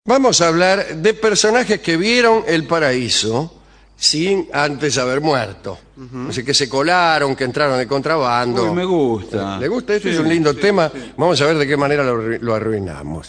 Vamos a hablar de personajes que vieron el paraíso sin antes haber muerto. Así que se colaron, que entraron de contrabando. Uy, me gusta. ¿Le gusta? Esto Sí, es un lindo sí, tema. sí. Vamos a ver de qué manera lo arruinamos.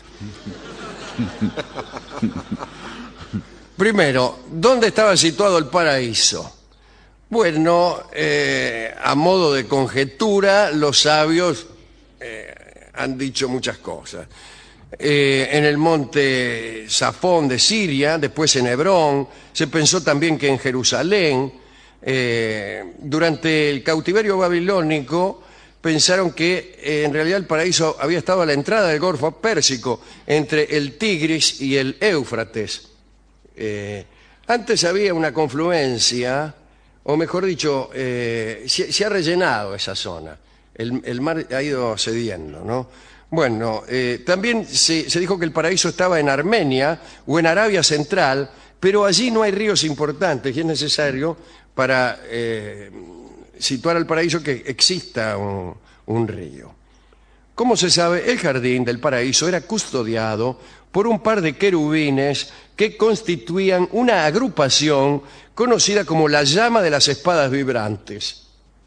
Primero, ¿dónde estaba situado el paraíso? Bueno, a modo de conjetura, los sabios han dicho muchas cosas. En el monte Safón de Siria, después en Hebrón, se pensó también que en Jerusalén. Durante el cautiverio babilónico pensaron que en realidad el paraíso había estado a la entrada del Golfo Pérsico, entre el Tigris y el Éufrates. Antes había una confluencia, o mejor dicho, se ha rellenado esa zona. El mar ha ido cediendo, ¿no? Bueno, también se dijo que el paraíso estaba en Armenia o en Arabia Central, pero allí no hay ríos importantes y es necesario para situar al paraíso que exista un río. ¿Cómo se sabe? El jardín del paraíso era custodiado por un par de querubines que constituían una agrupación conocida como la llama de las espadas vibrantes.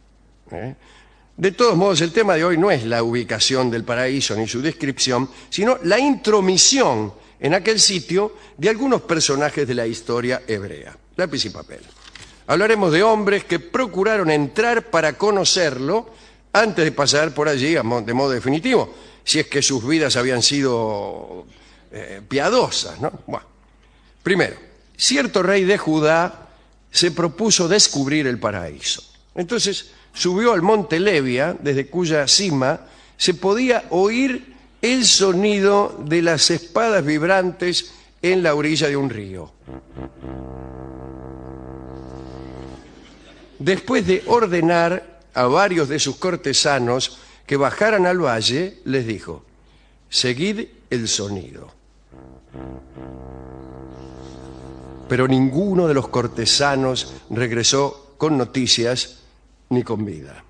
De todos modos, el tema de hoy no es la ubicación del paraíso ni su descripción, sino la intromisión en aquel sitio de algunos personajes de la historia hebrea. Lápiz y papel. Hablaremos de hombres que procuraron entrar para conocerlo antes de pasar por allí de modo definitivo, si es que sus vidas habían sido piadosas, ¿no? Bueno. Primero, cierto rey de Judá se propuso descubrir el paraíso. Entonces subió al monte Levia, desde cuya cima se podía oír el sonido de las espadas vibrantes en la orilla de un río. Después de ordenar a varios de sus cortesanos que bajaran al valle, les dijo: seguid el sonido. Pero ninguno de los cortesanos regresó con noticias ni con vida.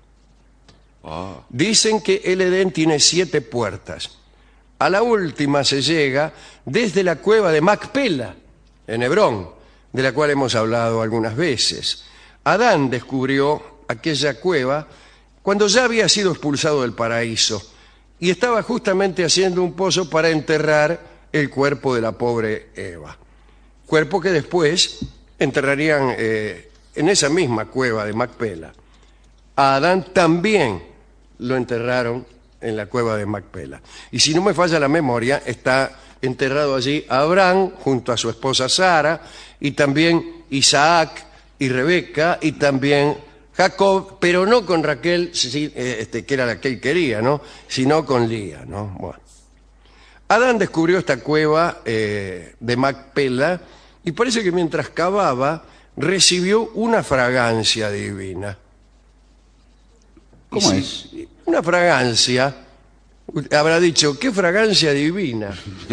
Dicen que el Edén tiene 7 puertas. A la última se llega desde la cueva de Macpela, en Hebrón, de la cual hemos hablado algunas veces. Adán descubrió aquella cueva cuando ya había sido expulsado del paraíso y estaba justamente haciendo un pozo para enterrar el cuerpo de la pobre Eva. Cuerpo que después enterrarían en esa misma cueva de Macpela. A Adán también lo enterraron en la cueva de Macpela. Y si no me falla la memoria, está enterrado allí Abraham junto a su esposa Sara, y también Isaac y Rebeca, y también Jacob, pero no con Raquel, que era la que él quería, ¿no? Sino con Lía, ¿no? Bueno. Adán descubrió esta cueva de Macpela y parece que mientras cavaba recibió una fragancia divina. ¿Cómo es? Una fragancia, habrá dicho, ¿qué fragancia divina?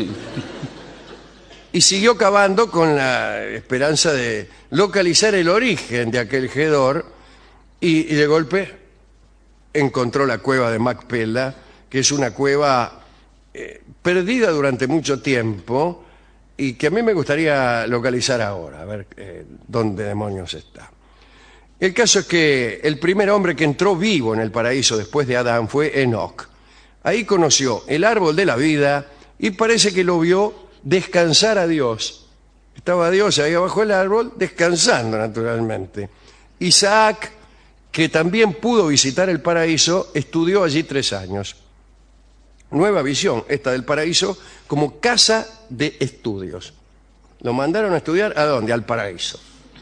Y siguió cavando con la esperanza de localizar el origen de aquel hedor y de golpe encontró la cueva de Macpela, que es una cueva perdida durante mucho tiempo y que a mí me gustaría localizar ahora, a ver dónde demonios está. El caso es que el primer hombre que entró vivo en el paraíso después de Adán fue Enoc. Ahí conoció el árbol de la vida y parece que lo vio descansar a Dios. Estaba Dios ahí abajo del árbol descansando naturalmente. Isaac, que también pudo visitar el paraíso, estudió allí 3 años. Nueva visión esta del paraíso como casa de estudios. Lo mandaron a estudiar ¿a dónde? Al paraíso.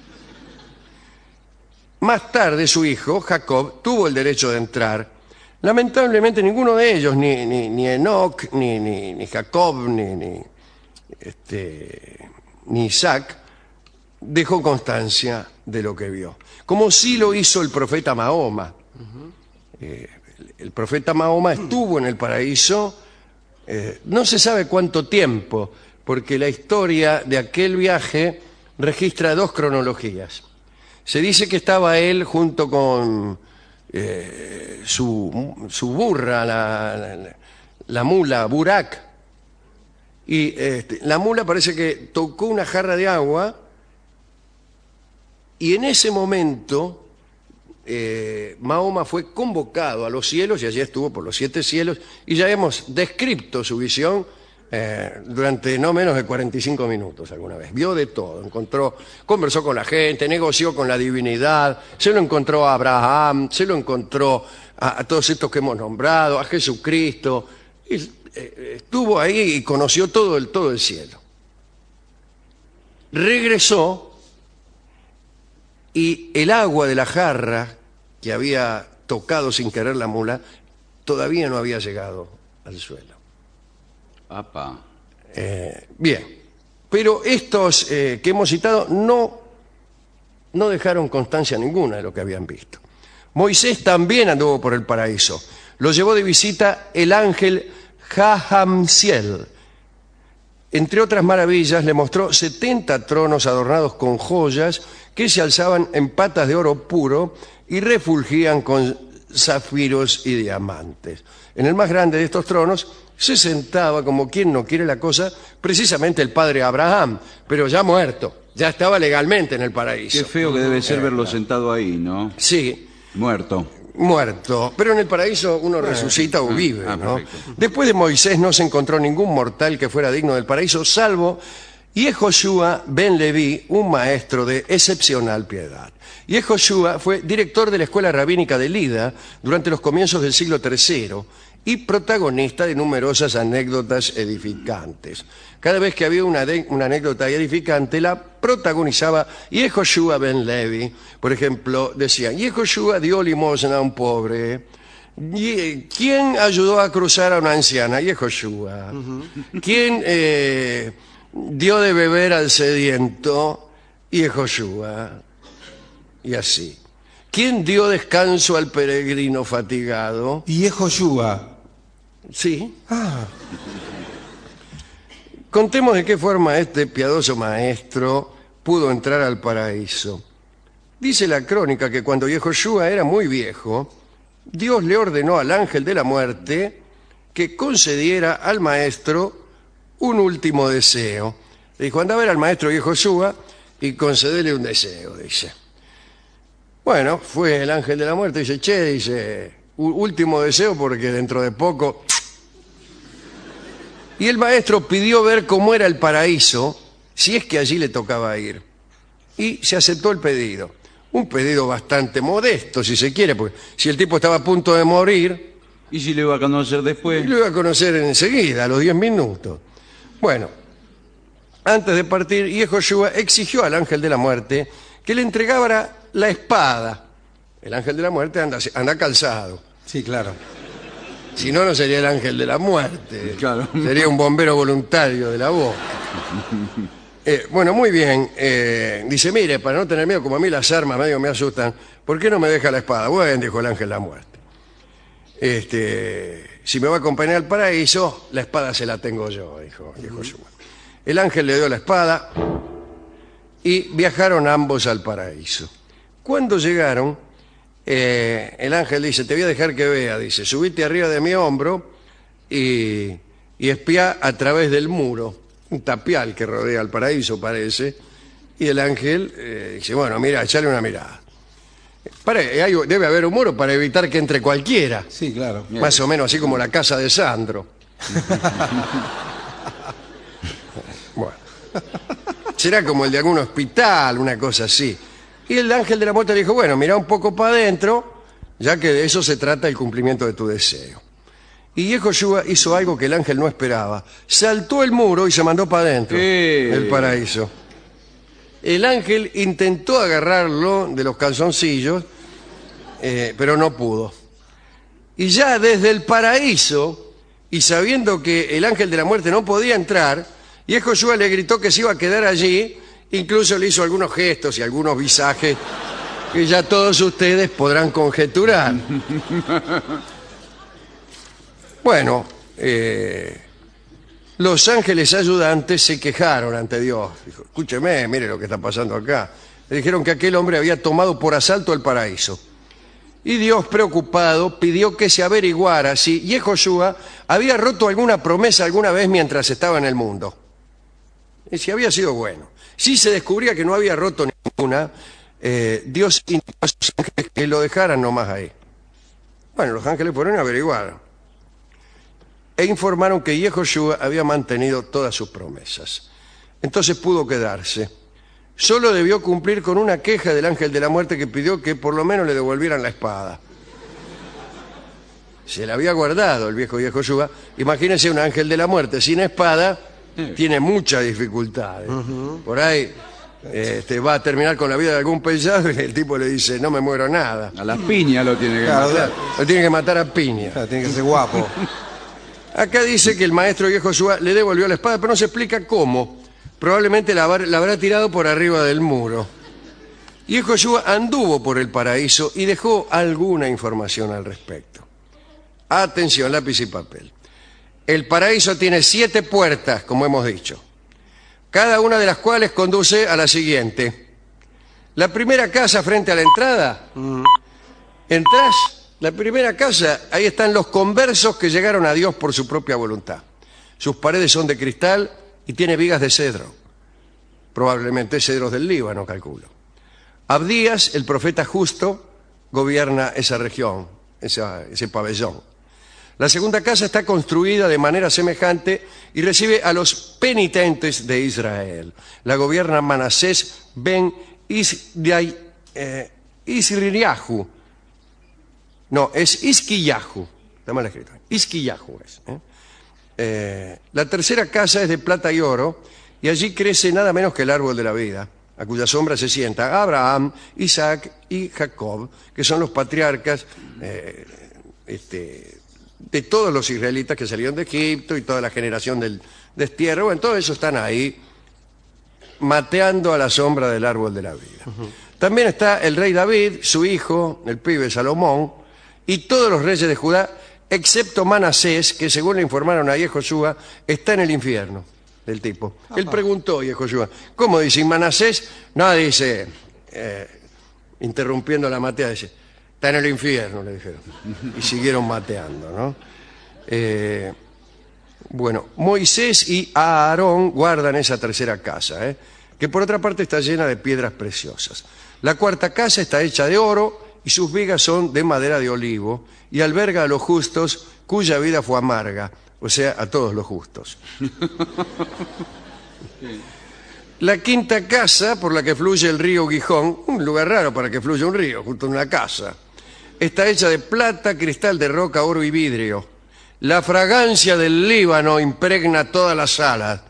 Más tarde su hijo, Jacob, tuvo el derecho de entrar. Lamentablemente ninguno de ellos, ni Enoc, ni Jacob, ni Isaac, dejó constancia de lo que vio. Como sí lo hizo el profeta Mahoma. El profeta Mahoma estuvo en el paraíso, no se sabe cuánto tiempo, porque la historia de aquel viaje registra 2 cronologías. Se dice que estaba él junto con su burra, la mula Burak, Y la mula parece que tocó una jarra de agua y en ese momento Mahoma fue convocado a los cielos y allí estuvo por los 7 cielos y ya hemos descrito su visión durante no menos de 45 minutos alguna vez. Vio de todo, conversó con la gente, negoció con la divinidad, se lo encontró a Abraham, se lo encontró a todos estos que hemos nombrado, a Jesucristo, y, estuvo ahí y conoció todo el cielo. Regresó y el agua de la jarra que había tocado sin querer la mula todavía no había llegado al suelo. Apa. Bien, pero estos que hemos citado no dejaron constancia ninguna de lo que habían visto. Moisés también anduvo por el paraíso. Lo llevó de visita el ángel Jaham-Ciel. Entre otras maravillas, le mostró 70 tronos adornados con joyas que se alzaban en patas de oro puro y refulgían con zafiros y diamantes. En el más grande de estos tronos se sentaba, como quien no quiere la cosa, precisamente el padre Abraham, pero ya muerto, ya estaba legalmente en el paraíso. Qué feo que debe ser verlo sentado ahí, ¿no? Sí. Muerto. Pero en el paraíso uno resucita o vive, ¿no? Después de Moisés no se encontró ningún mortal que fuera digno del paraíso, salvo Yehoshua ben Leví, un maestro de excepcional piedad. Yehoshua fue director de la escuela rabínica de Lida durante los comienzos del siglo III y protagonista de numerosas anécdotas edificantes. Cada vez que había una anécdota edificante, la protagonizaba Yehoshua ben Leví. Por ejemplo, decían, Yehoshua dio limosna a un pobre. ¿Quién ayudó a cruzar a una anciana? Yehoshua. ¿Quién dio de beber al sediento? Yehoshua. Y así. ¿Quién dio descanso al peregrino fatigado? Yehoshua. Sí. Contemos de qué forma este piadoso maestro pudo entrar al paraíso. Dice la crónica que cuando Yehoshua era muy viejo, Dios le ordenó al ángel de la muerte que concediera al maestro un último deseo. Le dijo, anda a ver al maestro Yehoshua y concédele un deseo, dice. Bueno, fue el ángel de la muerte, dice, último deseo porque dentro de poco... Y el maestro pidió ver cómo era el paraíso, si es que allí le tocaba ir. Y se aceptó el pedido. Un pedido bastante modesto, si se quiere, porque si el tipo estaba a punto de morir... ¿Y si lo iba a conocer después? Lo iba a conocer enseguida, a los 10 minutos. Bueno, antes de partir, Yehoshua exigió al ángel de la muerte que le entregara la espada. El ángel de la muerte anda calzado. Sí, claro. Si no, no sería el ángel de la muerte. Claro. Sería un bombero voluntario de la voz. Bueno, muy bien. Dice, mire, para no tener miedo, como a mí las armas medio me asustan, ¿por qué no me deja la espada? Bueno, dijo el ángel de la muerte. Si me va a acompañar al paraíso, la espada se la tengo yo, dijo Yehoshua. El ángel le dio la espada y viajaron ambos al paraíso. Cuando llegaron, el ángel dice, te voy a dejar que vea, dice, subite arriba de mi hombro y espía a través del muro, un tapial que rodea el paraíso parece, y el ángel dice, bueno, mira, echale una mirada. Debe haber un muro para evitar que entre cualquiera. Sí, claro. Más o menos así como la casa de Sandro. Bueno. Será como el de algún hospital, una cosa así. Y el ángel de la muerte le dijo, bueno, mira un poco para adentro, ya que de eso se trata el cumplimiento de tu deseo. Y Yehoshua hizo algo que el ángel no esperaba. Saltó el muro y se mandó para adentro del paraíso. El ángel intentó agarrarlo de los calzoncillos, pero no pudo. Y ya desde el paraíso, y sabiendo que el ángel de la muerte no podía entrar, Yehoshua le gritó que se iba a quedar allí. Incluso le hizo algunos gestos y algunos visajes que ya todos ustedes podrán conjeturar. Bueno, los ángeles ayudantes se quejaron ante Dios. Dijo, escúcheme, mire lo que está pasando acá. Le dijeron que aquel hombre había tomado por asalto el paraíso. Y Dios, preocupado, pidió que se averiguara si Yehoshua había roto alguna promesa alguna vez mientras estaba en el mundo. Y si había sido bueno. Si se descubría que no había roto ninguna, Dios indicó a sus ángeles que lo dejaran nomás ahí. Bueno, los ángeles fueron a averiguar. E informaron que Yehoshua había mantenido todas sus promesas. Entonces pudo quedarse. Solo debió cumplir con una queja del ángel de la muerte que pidió que por lo menos le devolvieran la espada. Se la había guardado el viejo Yehoshua. Imagínense un ángel de la muerte sin espada, tiene muchas dificultades. Por ahí va a terminar con la vida de algún pesado y el tipo le dice, no me muero nada. A las piñas lo tiene que Claro, matar. Lo tiene que matar a piña. Claro, tiene que ser guapo. Acá dice que el maestro Yehoshua le devolvió la espada, pero no se explica cómo. Probablemente la habrá tirado por arriba del muro. Yehoshua anduvo por el paraíso y dejó alguna información al respecto. Atención, lápiz y papel. El paraíso tiene 7 puertas, como hemos dicho, cada una de las cuales conduce a la siguiente. La primera casa frente a la entrada, entras, la primera casa, ahí están los conversos que llegaron a Dios por su propia voluntad. Sus paredes son de cristal y tiene vigas de cedro, probablemente cedros del Líbano, calculo. Abdías, el profeta justo, gobierna esa región, ese pabellón. La segunda casa está construida de manera semejante y recibe a los penitentes de Israel. La gobierna Manasés ben Isriyahu. No, es Isquiyahu. Está mal escrito. Isquiyahu es. La tercera casa es de plata y oro y allí crece nada menos que el árbol de la vida, a cuya sombra se sienta Abraham, Isaac y Jacob, que son los patriarcas de todos los israelitas que salieron de Egipto y toda la generación del destierro. Bueno, todos esos están ahí mateando a la sombra del árbol de la vida. También está el rey David, su hijo, el pibe Salomón, y todos los reyes de Judá, excepto Manasés, que según le informaron a Yehoshua, está en el infierno del tipo. Él preguntó a Yehoshua, ¿cómo dice? ¿Y Manasés? No, dice, interrumpiendo la matea, dice, está en el infierno, le dijeron. Y siguieron mateando, ¿no? Bueno, Moisés y Aarón guardan esa tercera casa, que por otra parte está llena de piedras preciosas. La cuarta casa está hecha de oro y sus vigas son de madera de olivo y alberga a los justos cuya vida fue amarga, o sea, a todos los justos. La quinta casa por la que fluye el río Gijón, un lugar raro para que fluya un río, junto a una casa, está hecha de plata, cristal de roca, oro y vidrio. La fragancia del Líbano impregna toda la sala.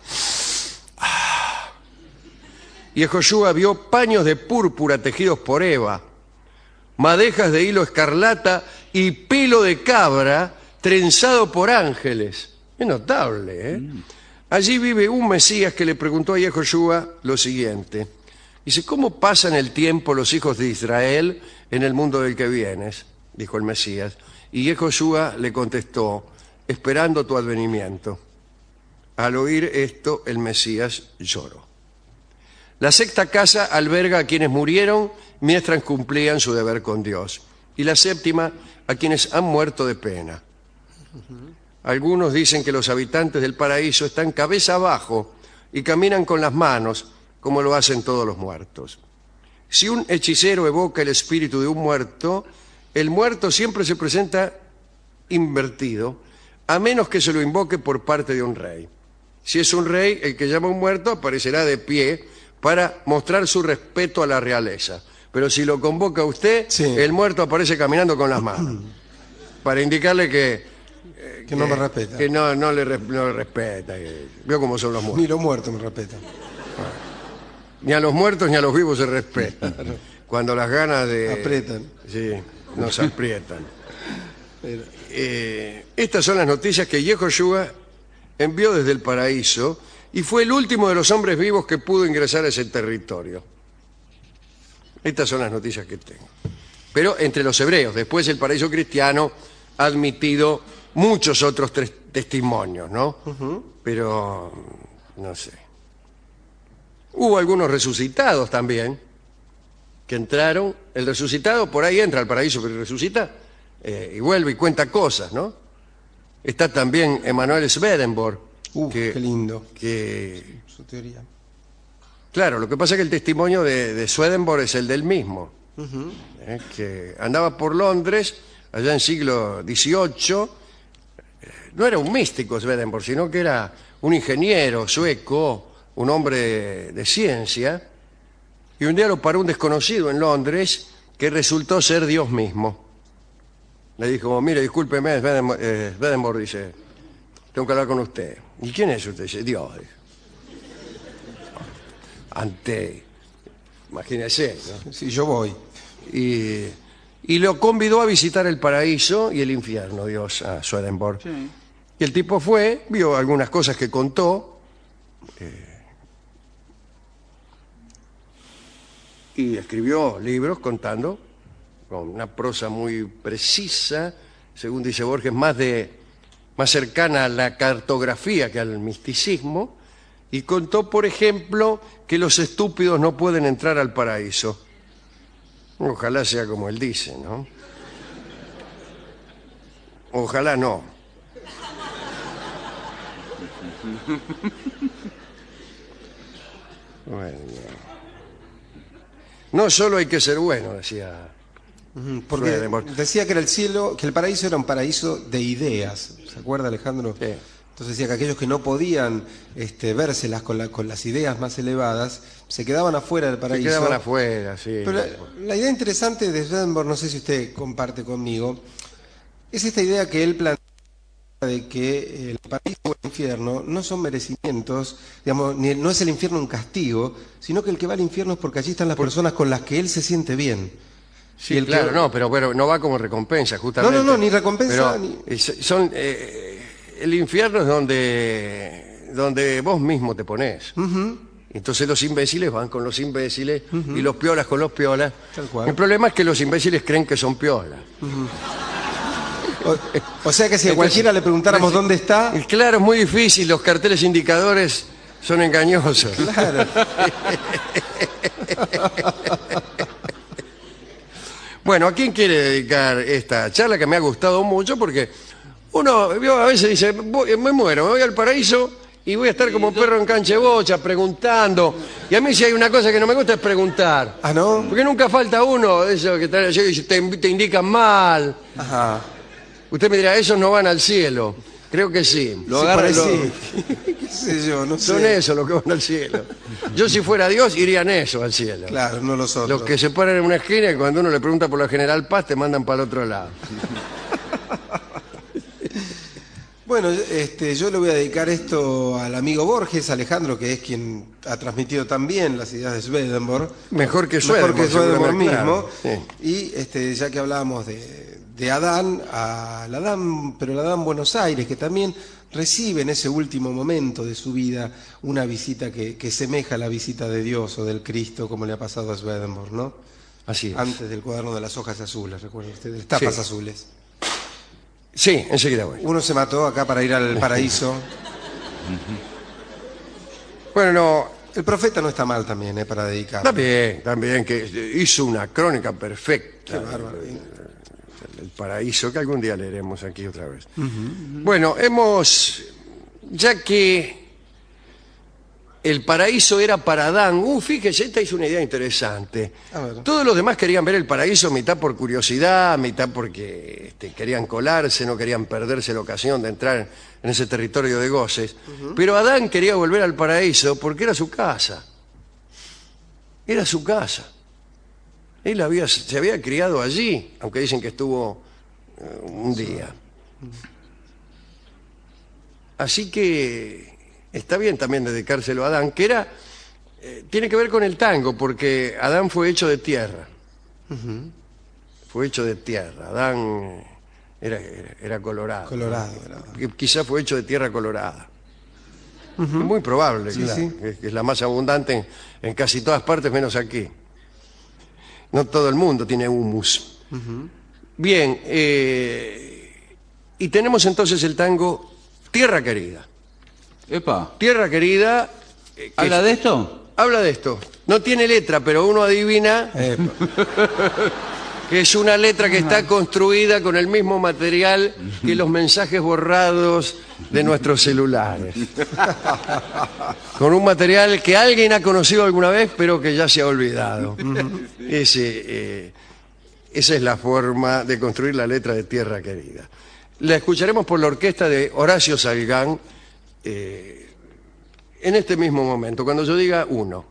Yehoshua vio paños de púrpura tejidos por Eva, madejas de hilo escarlata y pelo de cabra trenzado por ángeles. Es notable, ¿eh? Allí vive un Mesías que le preguntó a Yehoshua lo siguiente. Dice, ¿cómo pasan el tiempo los hijos de Israel en el mundo del que vienes? Dijo el Mesías. Y Yehoshua le contestó, esperando tu advenimiento. Al oír esto, el Mesías lloró. La sexta casa alberga a quienes murieron mientras cumplían su deber con Dios. Y la séptima, a quienes han muerto de pena. Algunos dicen que los habitantes del paraíso están cabeza abajo y caminan con las manos, como lo hacen todos los muertos. Si un hechicero evoca el espíritu de un muerto, el muerto siempre se presenta invertido, a menos que se lo invoque por parte de un rey. Si es un rey, el que llama a un muerto aparecerá de pie para mostrar su respeto a la realeza. Pero si lo convoca usted, sí, el muerto aparece caminando con las manos, para indicarle que no me respeta. Que no le respeta. Vio cómo son los muertos. Ni los muertos me respetan. Ni a los muertos ni a los vivos se respeta. Cuando las ganas de... Aprietan. Sí, nos aprietan. Estas son las noticias que Yehoshua envió desde el paraíso y fue el último de los hombres vivos que pudo ingresar a ese territorio. Estas son las noticias que tengo. Pero entre los hebreos, después el paraíso cristiano ha admitido muchos otros testimonios, ¿no? Pero, no sé. Hubo algunos resucitados también. que entraron. El resucitado por ahí entra al paraíso, pero resucita y vuelve y cuenta cosas, ¿no? Está también Emanuel Swedenborg. Qué lindo Que, su teoría. claro, lo que pasa es que el testimonio de Swedenborg es el del mismo. Que andaba por Londres, allá en siglo XVIII. No era un místico Swedenborg, sino que era un ingeniero sueco, un hombre de ciencia. Y un día lo paró un desconocido en Londres que resultó ser Dios mismo. Le dijo, mire, discúlpeme, Swedenborg, dice, tengo que hablar con usted. ¿Y quién es usted? Dice, Dios. Imagínese, ¿no? Sí, yo voy. Y lo convidó a visitar el paraíso y el infierno, Dios, a Swedenborg. Sí. Y el tipo fue, vio algunas cosas que contó, y escribió libros contando, con una prosa muy precisa, según dice Borges, más cercana a la cartografía que al misticismo, y contó, por ejemplo, que los estúpidos no pueden entrar al paraíso. Ojalá sea como él dice, ¿no? Ojalá no. Bueno, no solo hay que ser bueno, decía. Porque Swedenborg. decía que era el cielo, que el paraíso era un paraíso de ideas. ¿Se acuerda, Alejandro? Sí. Entonces decía que aquellos que no podían vérselas con las ideas más elevadas se quedaban afuera del Se paraíso. quedaban afuera, sí. Pero la idea interesante de Swedenborg, no sé si usted comparte conmigo, es esta idea que él plantea de que el paraíso o el infierno no son merecimientos, digamos, no es el infierno un castigo, sino que el que va al infierno es porque allí están las personas con las que él se siente bien. Sí, Y el claro, que- no, pero bueno, no va como recompensa, justamente. No, ni recompensa, Pero el infierno es donde vos mismo te pones. Entonces los imbéciles van con los imbéciles y los piolas con los piolas. Tal cual. El problema es que los imbéciles creen que son piolas. O sea que si a cualquiera le preguntáramos dónde está, Y claro, es muy difícil, los carteles indicadores son engañosos. claro. Bueno, ¿a quién quiere dedicar esta charla que me ha gustado mucho? Porque uno a veces dice, me muero, me voy al paraíso y voy a estar como perro en cancha de bocha preguntando. Y a mí si hay una cosa que no me gusta es preguntar. Ah, ¿no? Porque nunca falta uno de esos que están allí y dice, te indican mal. Ajá. Usted me dirá, esos no van al cielo. Creo que sí. Lo Sí, agarra, por ahí lo- sí. ¿Qué sé yo? No Son sé. esos los que van al cielo. Yo si fuera Dios irían esos al cielo. Claro, no los otros. Los que se paran en una esquina y cuando uno le pregunta por la General Paz te mandan para el otro lado. Bueno, yo le voy a dedicar esto al amigo Borges, Alejandro, que es quien ha transmitido también las ideas de Swedenborg. Mejor que Mejor que Swedenborg seguramente, mismo. claro, sí. Y ya que hablábamos de Adán, pero el Adán Buenos Aires, que también recibe en ese último momento de su vida una visita que semeja a la visita de Dios o del Cristo, como le ha pasado a Swedenborg, ¿no? Así es. Antes del cuaderno de las hojas azules, recuerden ustedes, las tapas Sí. azules. Sí, enseguida voy. Uno se mató acá para ir al paraíso. Bueno, no, El profeta no está mal también, para dedicar. también que hizo una crónica perfecta. Qué bárbaro. El paraíso, que algún día leeremos aquí otra vez. Bueno, ya que el paraíso era para Adán, fíjese, esta es una idea interesante. A ver. Todos los demás querían ver el paraíso, mitad por curiosidad, mitad porque querían colarse, no querían perderse la ocasión de entrar en ese territorio de goces. Pero Adán quería volver al paraíso porque era su casa. Era su casa. Él se había criado allí, aunque dicen que estuvo un día. Así que está bien también dedicárselo a Adán, que tiene que ver con el tango, porque Adán fue hecho de tierra. Fue hecho de tierra. Adán era colorado. Colorado, era. Quizás fue hecho de tierra colorada. Es muy probable, Sí, claro, sí. que es la más abundante en casi todas partes, menos aquí. No todo el mundo tiene humus. Bien, y tenemos entonces el tango Tierra Querida. Epa, Tierra Querida, ¿habla de esto? habla de esto. No tiene letra, pero uno adivina que es una letra que está construida con el mismo material que los mensajes borrados de nuestros celulares. Con un material que alguien ha conocido alguna vez, pero que ya se ha olvidado. Esa es la forma de construir la letra de Tierra Querida. La escucharemos por la orquesta de Horacio Salgán en este mismo momento, cuando yo diga uno.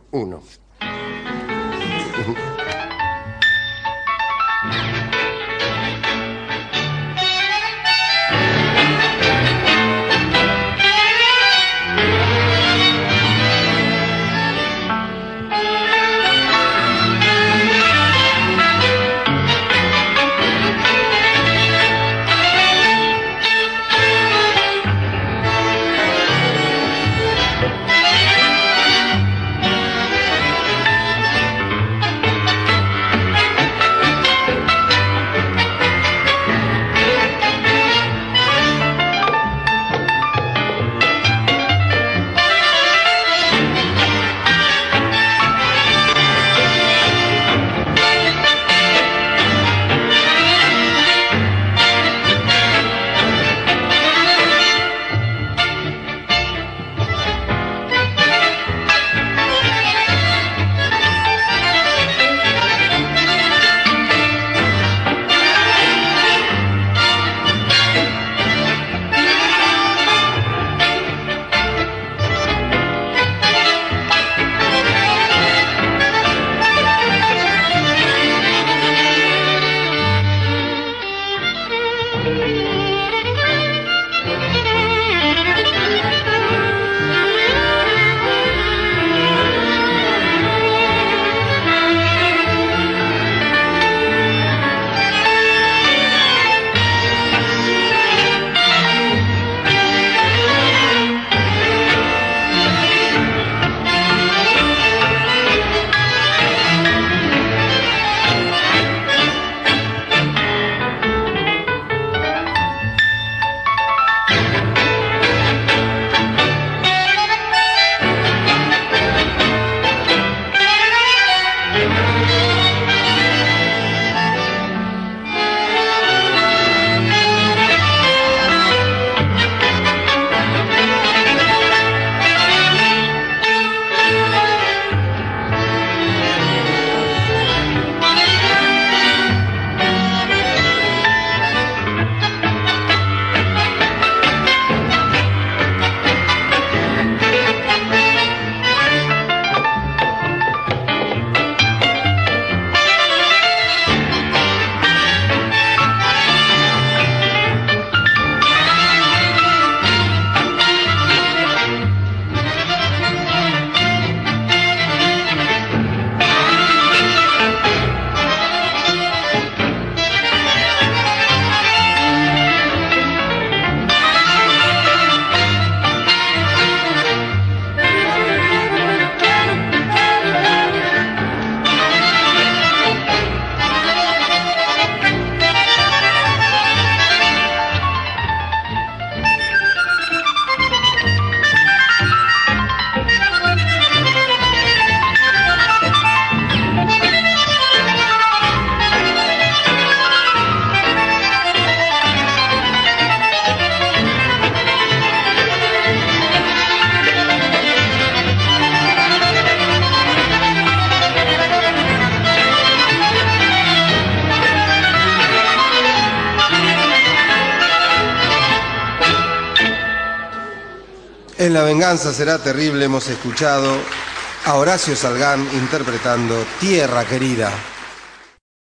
En La venganza será terrible hemos escuchado a Horacio Salgán interpretando Tierra Querida.